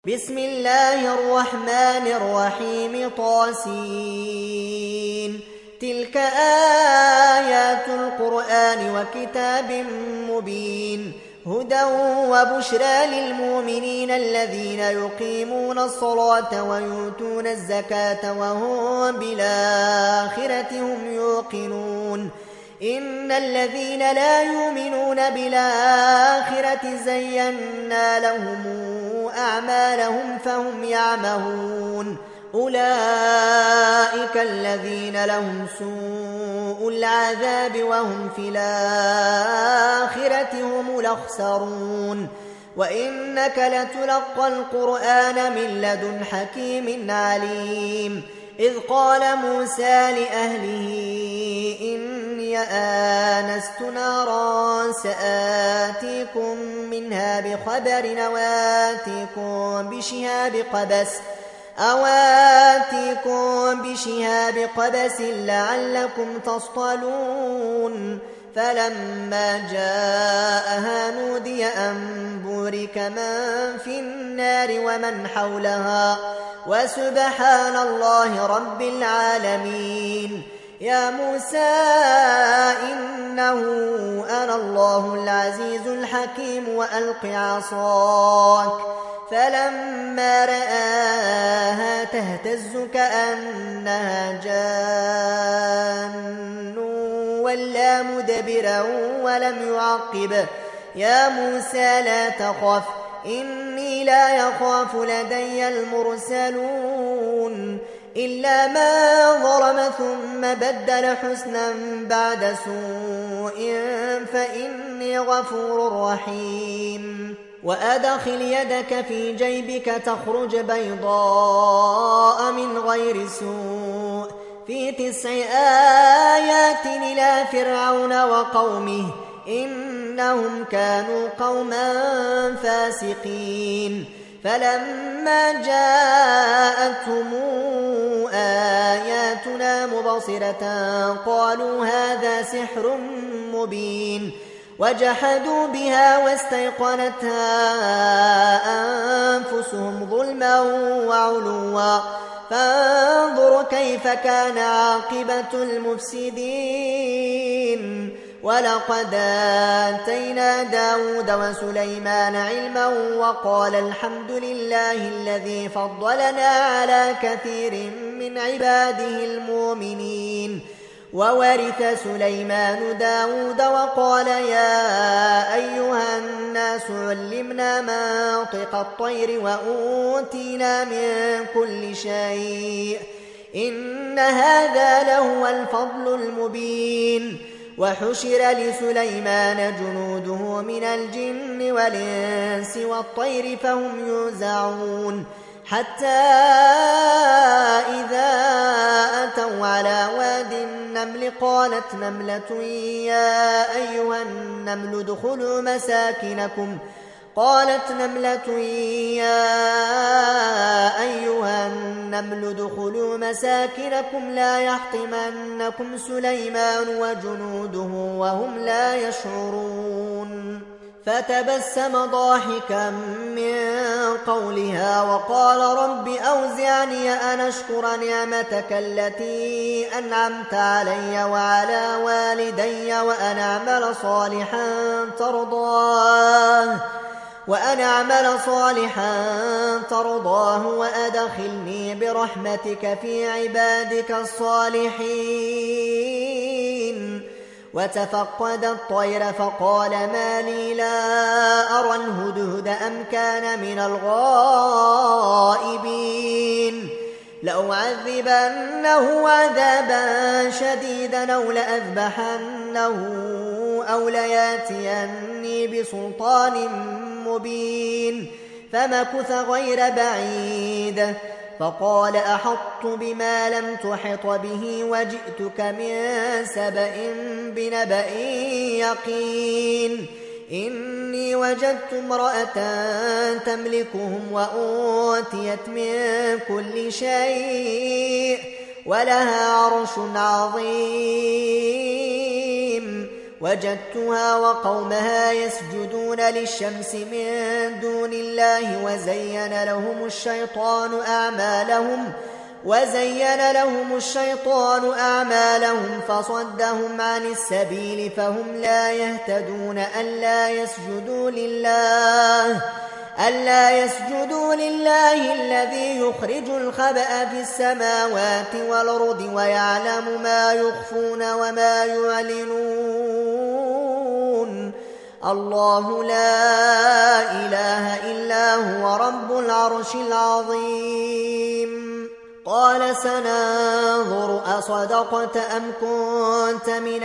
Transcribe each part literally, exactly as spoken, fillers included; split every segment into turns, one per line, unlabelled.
بسم الله الرحمن الرحيم طاسين تلك آيات القرآن وكتاب مبين هدى وبشرى للمؤمنين الذين يقيمون الصلاة ويؤتون الزكاة وهم بالآخرة هم يوقنون إن الذين لا يؤمنون بالآخرة زينا لهم أعمالهم فهم يعمهون أولئك الذين لهم سوء العذاب وهم في الآخرة هم الأخسرون وإنك لتلقى القرآن من لدن حكيم عليم إذ قال موسى لأهله إني آنست نارا سآتيكم منها بخبر أواتيكم بشهاب قبس أواتيكم بشهاب قبس لعلكم تصطلون فلما جاءها نودي أن بورك من في النار ومن حولها وسبحان الله رب العالمين يا موسى إنه أنا الله العزيز الحكيم وألق عصاك فلما رآها تهتز كأنها جان ولا مدبرا ولم يعقب يا موسى لا تخف إني لا يخاف لدي المرسلون إلا ما ظلم ثم بدل حسنا بعد سوء فإني غفور رحيم وأدخل يدك في جيبك تخرج بيضاء من غير سوء في تسع آيات إلى فرعون وقومه إنهم كانوا قوما فاسقين فلما جاءتهم آياتنا مبصرة قالوا هذا سحر مبين وجحدوا بها واستيقنتها أنفسهم ظلما وعلوا فانظر كيف كان عاقبة المفسدين ولقد آتينا داود وسليمان علما وقال الحمد لله الذي فضلنا على كثير من عباده المؤمنين وورث سليمان داود وقال يا أيها الناس علمنا منطق الطير وأوتينا من كل شيء إن هذا لهو الفضل المبين وحشر لسليمان جنوده من الجن والإنس والطير فهم يوزعون حتى إذا أتوا على واد النمل قالت نملة يا أيها النمل ادخلوا مساكنكم قالت نملة يا أيها النمل ادخلوا مساكنكم لا يحطمنكم سليمان وجنوده وهم لا يشعرون فتبسم ضاحكا من قولها وقال رب أوزعني أن أشكر نعمتك التي أنعمت علي وعلى والدي وأن أعمل صالحا ترضاه وأن أعمل صالحا ترضاه وأدخلني برحمتك في عبادك الصالحين وتفقد الطير فقال ما لي لا أرى الهدهد أم كان من الغائبين لأعذبنه عذابا شديدا أو لأذبحنه أو لياتيني بسلطان مبين فمكث غير بعيد فقال أحطت بما لم تحط به وجئتك من سبأ بنبأ يقين إني وجدت امرأة تملكهم وأوتيت من كل شيء ولها عرش عظيم وجدتها وقومها يسجدون للشمس من دون الله الله وزين لهم الشيطان أعمالهم وزين لهم الشيطان أعمالهم فصدهم عن السبيل فهم لا يهتدون ألا يسجدوا لله ألا يسجدوا لله الذي يخرج الخبأ في السماوات والأرض ويعلم ما يخفون وما يعلنون الله لا إله إلا هو رب العرش العظيم قال سننظر أصدقت أم كنت من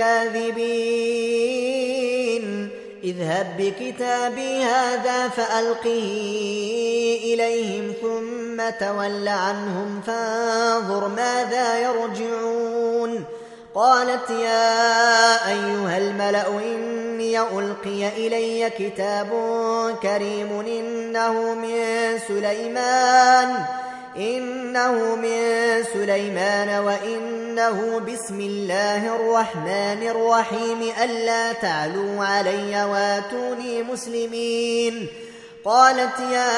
الكاذبين اذهب بكتابي هذا فألقه إليهم ثم تول عنهم فانظر ماذا يرجعون قالت يا أيها الملأ إني ألقي إلي كتاب كريم إنه من سليمان إنه من سليمان وإنه بسم الله الرحمن الرحيم ألا تعلوا علي واتوني مسلمين قالت يا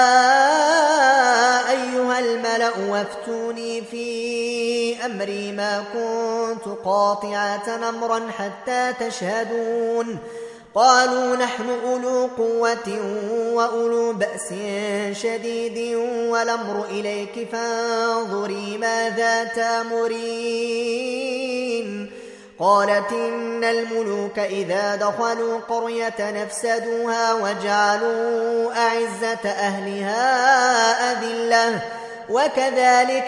أيها الملأ وافتوني في أمري ما كنت قاطعة أمرا حتى تشهدون قالوا نحن أولو قوة وأولو بأس شديد والأمر إليك فانظري ماذا تأمرين قالت إن الملوك إذا دخلوا قرية نفسدوها وجعلوا أعزة أهلها أذلة وكذلك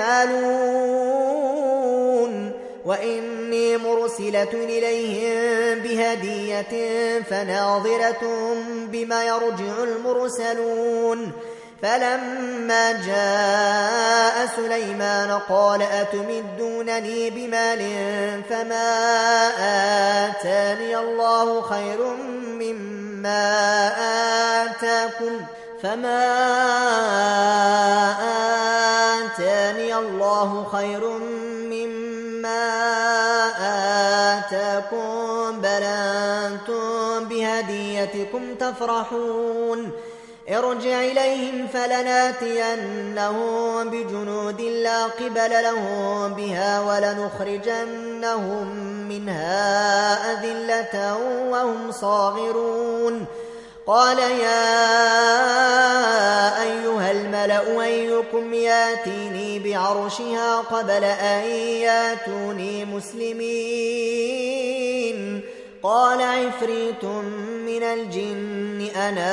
يفعلون وإني مرسلة إليهم بهدية فناظرة بما يرجع المرسلون فلما جاء سليمان قال أتمدونني بمال فما آتاني الله خير مما آتاكم فما آتاني الله خير مما آتاكم بل أنتم بهديتكم تفرحون ارجع إليهم فلناتينهم بجنود لا قبل لهم بها ولنخرجنهم منها أذلة وهم صاغرون قال يا أيها الملأ أيكم ياتيني بعرشها قبل أن ياتوني مسلمين قال عفريت من الجن أنا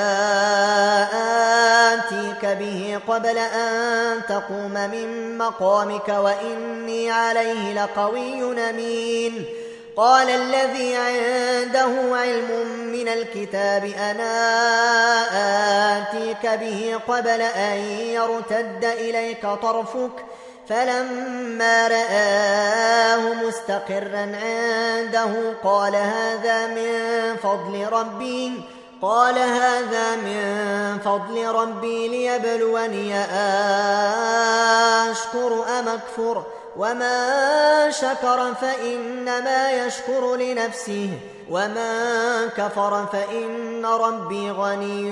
آتيك به قبل أن تقوم من مقامك وإني عليه لقوي أمين قال الذي عنده علم من الكتاب أنا آتيك به قبل أن يرتد إليك طرفك فلما رآه مستقرا عنده قال هذا من فضل ربي قال هذا من فضل ربي ليبلوني أشكر أم أكفر ومن شكر فإنما يشكر لنفسه ومن كفر فإن ربي غني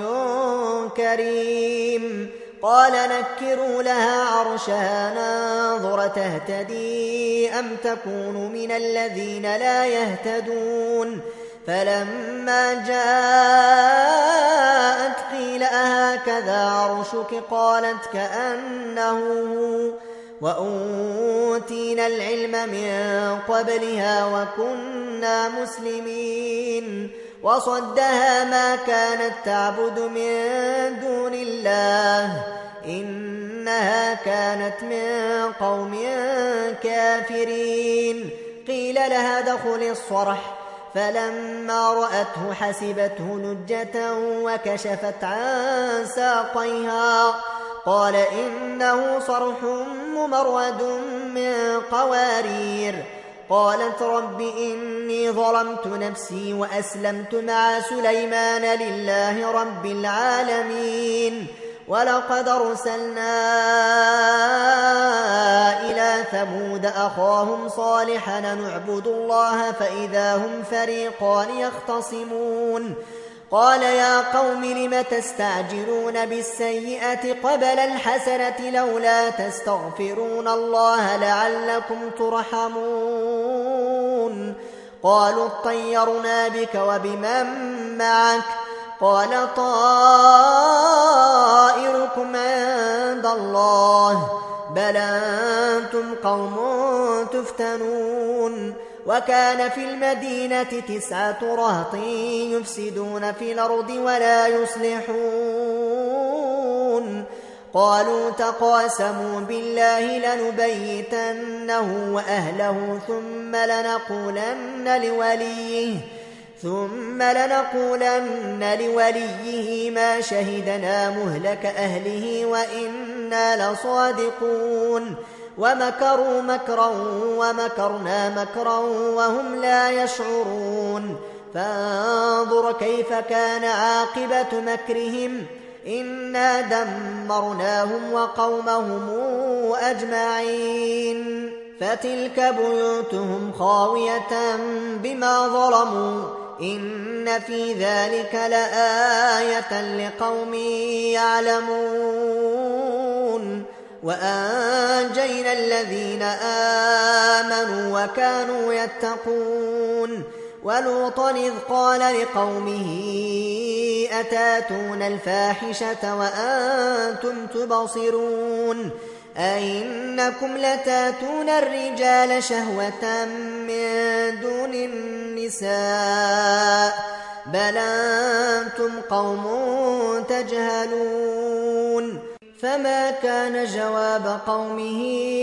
كريم قال نكروا لها عرشها ننظر تهتدي أم تكون من الذين لا يهتدون فلما جاءت قيل أهكذا عرشك قالت كأنه وأوتينا العلم من قبلها وكنا مسلمين وصدها ما كانت تعبد من دون الله إنها كانت من قوم كافرين قيل لها ادخلي الصرح فلما رأته حسبته لجة وكشفت عن ساقيها قال إنه صرح ممرد من قوارير قالت رب إني ظلمت نفسي وأسلمت مع سليمان لله رب العالمين ولقد أرسلنا إلى ثمود أخاهم صالحا نعبد الله فإذا هم فريقان يختصمون قال يا قوم لم تستعجلون بالسيئة قبل الحسنة لولا تستغفرون الله لعلكم ترحمون قالوا اطيرنا بك وبمن معك قال طائركم عند الله بل أنتم قوم تفتنون وكان في المدينة تسعة رهط يفسدون في الأرض ولا يصلحون قالوا تقاسموا بالله لنبيتنه وأهله ثم لنقولن لوليه ثم لنقولن لوليه ما شهدنا مهلك أهله وإنا لصادقون ومكروا مكرا ومكرنا مكرا وهم لا يشعرون فانظر كيف كان عاقبة مكرهم إنا دمرناهم وقومهم أجمعين فتلك بيوتهم خاوية بما ظلموا إن في ذلك لآية لقوم يعلمون وأنجينا الذين آمنوا وكانوا يتقون ولوطا إذ قال لقومه أتاتون الفاحشة وأنتم تبصرون أئنكم لتاتون الرجال شهوة من دون النساء بل أنتم قوم تجهلون فما كان جواب قومه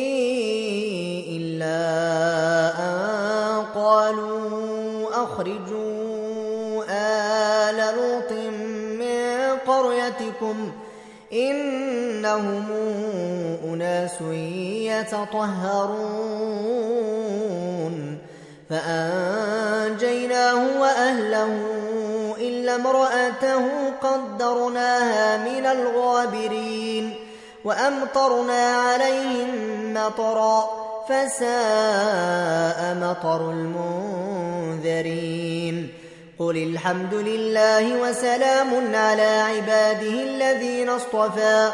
إلا أن قالوا أخرجوا آل لوط من قريتكم إنهم أناس يتطهرون فأنجيناه وأهله إلا امرأته قدرناها من الغابرين وأمطرنا عليهم مطرا فساء مطر المنذرين قل الحمد لله وسلام على عباده الذين اصطفى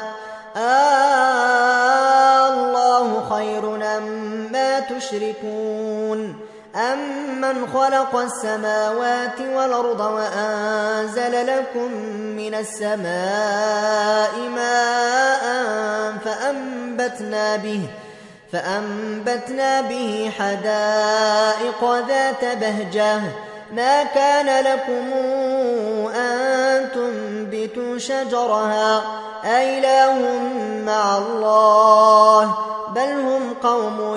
الله خير أما تشركون أمن خلق السماوات والأرض وأنزل لكم من السماء ماء فأنبتنا به فأنبتنا به حدائق ذات بهجة ما كان لكم أن تنبتوا شجرها أإله مع الله بل هم قوم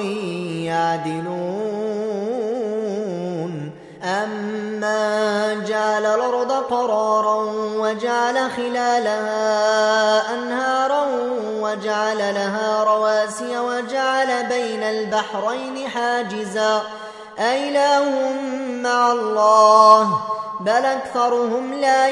يعدلون أمن جعل الأرض قرارا وجعل خلالها أنهارا وجعل لها رواسي وجعل بين البحرين حاجزا أإله مع الله بل أكثرهم لا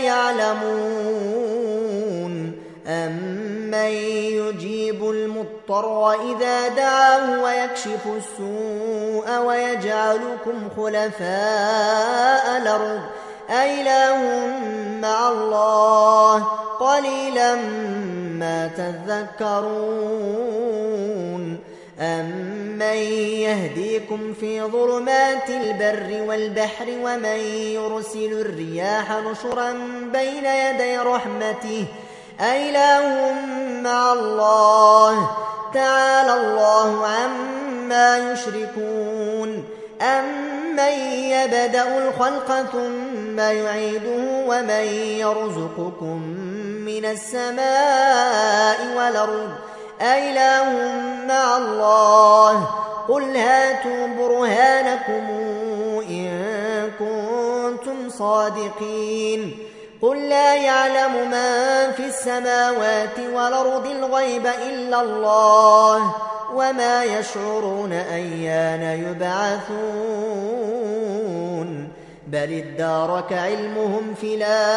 يعلمون أمن يجيب المضطر إذا دعاه ويكشف السوء ويجعلكم خلفاء الأرض أإله مع الله قليلا ما تذكرون أمن يهديكم في ظلمات البر والبحر ومن يرسل الرياح نشرا بين يدي رحمته أإله مع الله تعالى الله عما يشركون أمن يبدأ الخلق ثم يعيده ومن يرزقكم من السماء والأرض أإله مع الله قل هاتوا برهانكم إن كنتم صادقين قل لا يعلم من في السماوات والأرض الغيب إلا الله وما يشعرون أيان يبعثون بل ادارك علمهم في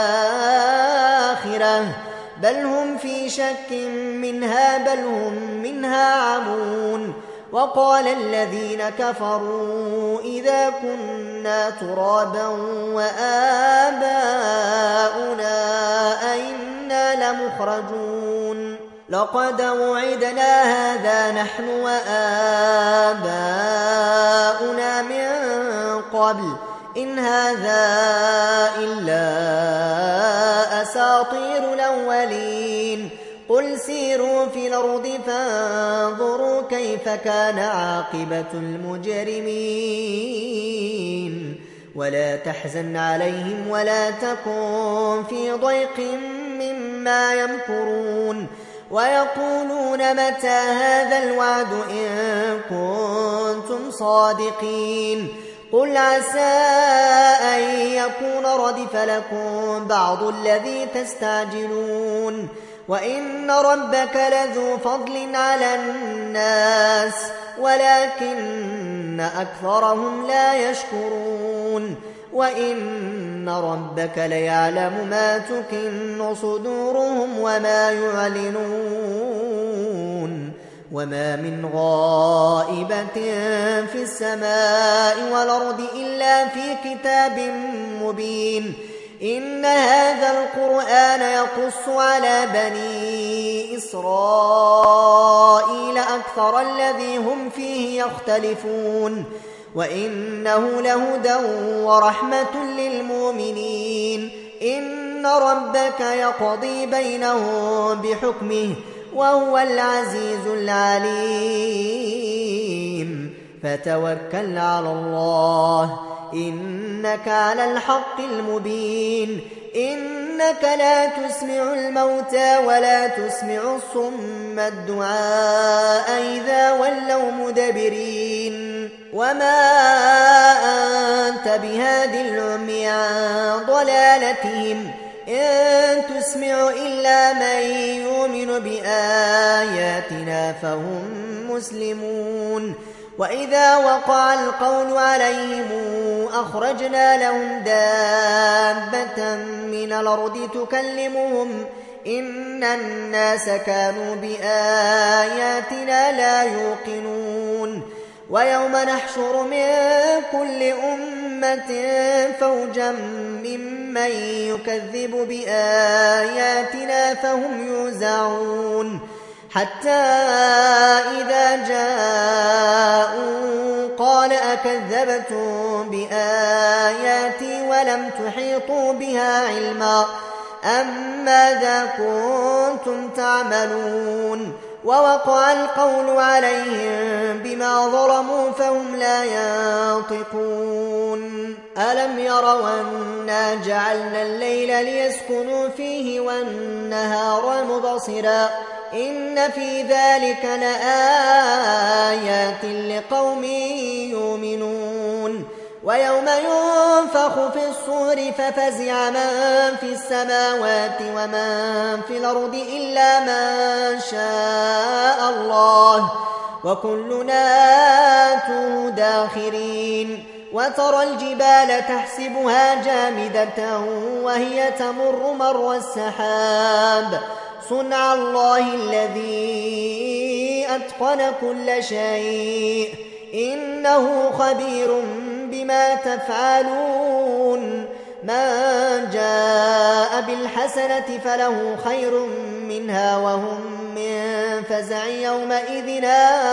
الآخرة بل هم في شك منها بل هم منها عمون وقال الذين كفروا إذا كنا ترابا وآباؤنا أئنا لمخرجون لقد وعدنا هذا نحن وآباؤنا من قبل إن هذا إلا أساطير الأولين قل سيروا في الأرض فانظروا كيف كان عاقبة المجرمين ولا تحزن عليهم ولا تكن في ضيق مما يمكرون ويقولون متى هذا الوعد إن كنتم صادقين قل عسى أن يكون ردف لكم بعض الذي تستعجلون وإن ربك لذو فضل على الناس ولكن أكثرهم لا يشكرون وإن ربك ليعلم ما تكن صدورهم وما يعلنون وما من غائبة في السماء والأرض إلا في كتاب مبين إن هذا القرآن يقص على بني إسرائيل أكثر الذي هم فيه يختلفون وإنه لهدى ورحمة للمؤمنين إن ربك يقضي بينهم بحكمه وهو العزيز العليم فتوكل على الله إنك على الحق المبين إنك لا تسمع الموتى ولا تسمع الصم الدعاء إذا ولوا مدبرين وما أنت بهاد العمي عن ضلالتهم إن تسمع إلا من يؤمن بآياتنا فهم مسلمون وإذا وقع القول عليهم أخرجنا لهم دابة من الأرض تكلمهم إن الناس كانوا بآياتنا لا يوقنون ويوم نحشر من كل أمة فوجا ممن يكذب بآياتنا فهم يوزعون حتى إذا جاءوا قال أكذبتم بآياتي ولم تحيطوا بها علما أم ماذا كنتم تعملون ووقع القول عليهم بما ظلموا فهم لا ينطقون ألم يروا أنا جعلنا الليل ليسكنوا فيه والنهار مبصرا إن في ذلك لآيات لقوم يؤمنون ويوم ينفخ في الصور ففزع من في السماوات ومن في الأرض إلا من شاء الله وكلنا آتوه داخرين وترى الجبال تحسبها جامدة وهي تمر مر السحاب صنع الله الذي أتقن كل شيء إنه خبير بما تفعلون من جاء بالحسنة فله خير منها وهم من فزع يومئذ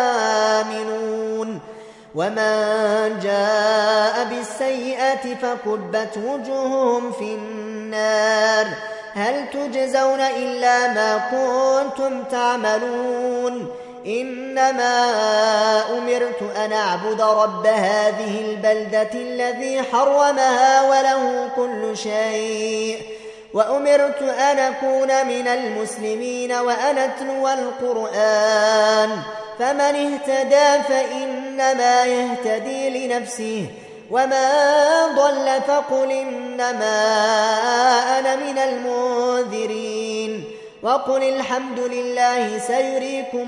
آمنون ومن جاء بالسيئة فكبت وجوههم في النار هل تجزون إلا ما كنتم تعملون إنما أمرت أن أعبد رب هذه البلدة الذي حرمها وله كل شيء وأمرت أن أكون من المسلمين وأن أتلو القرآن فمن اهتدى فإنما يهتدي لنفسه وما ضل فقل إنما أنا من المنذرين وقل الحمد لله سيريكم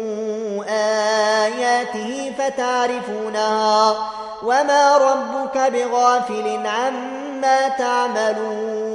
آياته فتعرفونها وما ربك بغافل عما تعملون